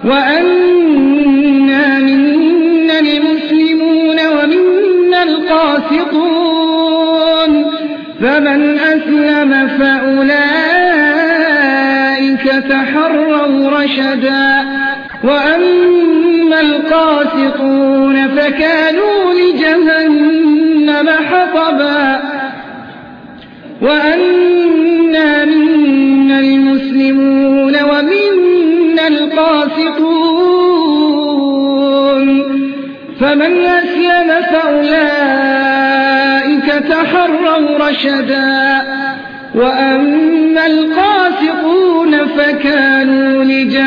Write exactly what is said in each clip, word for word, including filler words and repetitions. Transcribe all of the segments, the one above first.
وأنا منا المسلمون ومنا القاسطون فمن أسلم فأولئك تحروا رشدا وأما القاسطون فكانوا لجهنم حطبا وأنا منا المسلمون ومنا القاسطون فمن أسلم فأولئك تحروا رشدا وأما القاسطون فكانوا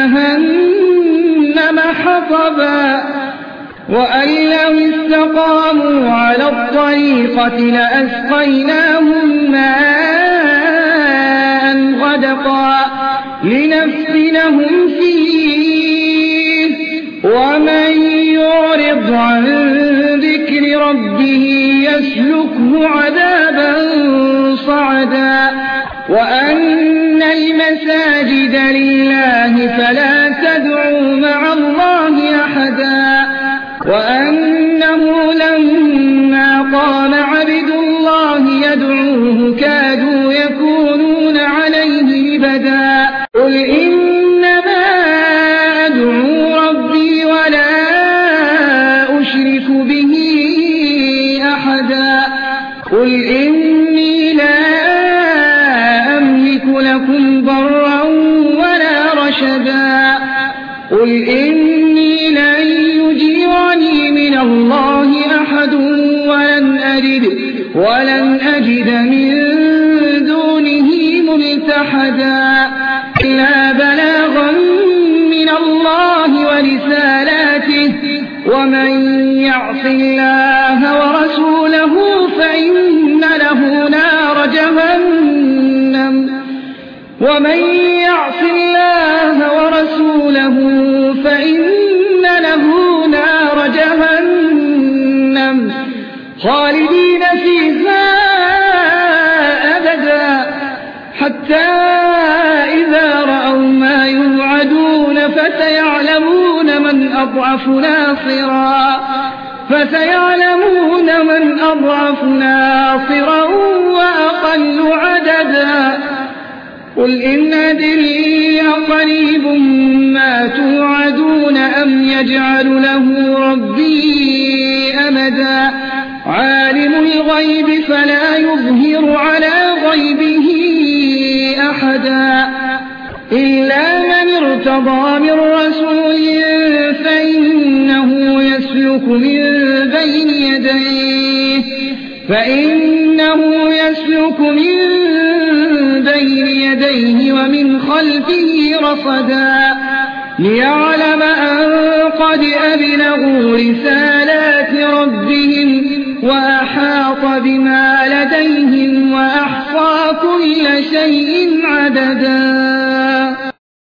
لجهنم حطبا وأن لو استقاموا على الطريقة لأسقيناهم ماء غدقا لنفتنهم فيه ومن يعرض عن ذكر ربه يسلكه عذابا صعدا وأن المساجد لله فلا تدعوا مع الله أحدا وأنه لما قام عبد الله يدعوه كادوا يكونون عليه لبدا قل إنما أدعو ربي ولا أشرك به أحدا قل إني لا أملك لكم ضرا ولا رشدا قل إني لن يجيرني من الله أحد ولن أجد ولن أجد من دونه ملتحدا إلا بلاغا من الله ورسالاته ومن يعص الله ورسوله فإن له نار جهنم ومن يعص الله ورسوله فإن له نار جهنم خالدين فيها أبدا حتى إذا رأوا ما يوعدون فسيعلمون من أضعف ناصرا فسيعلمون من أضعف ناصرا وأقل عددا قل إن أدري أقريب ما توعدون أم يجعل له ربي أمدا عالم الغيب فلا يظهر على غيبه أحدا إلا من ارتضى من رسول فإنه يسلك من بين يديه فإنه يسلك من بين يديه ومن خلفه رصدا ليعلم أن قد أبلغوا رسالات ربهم وأحاط بما لديهم وأحصى كل شيء عددا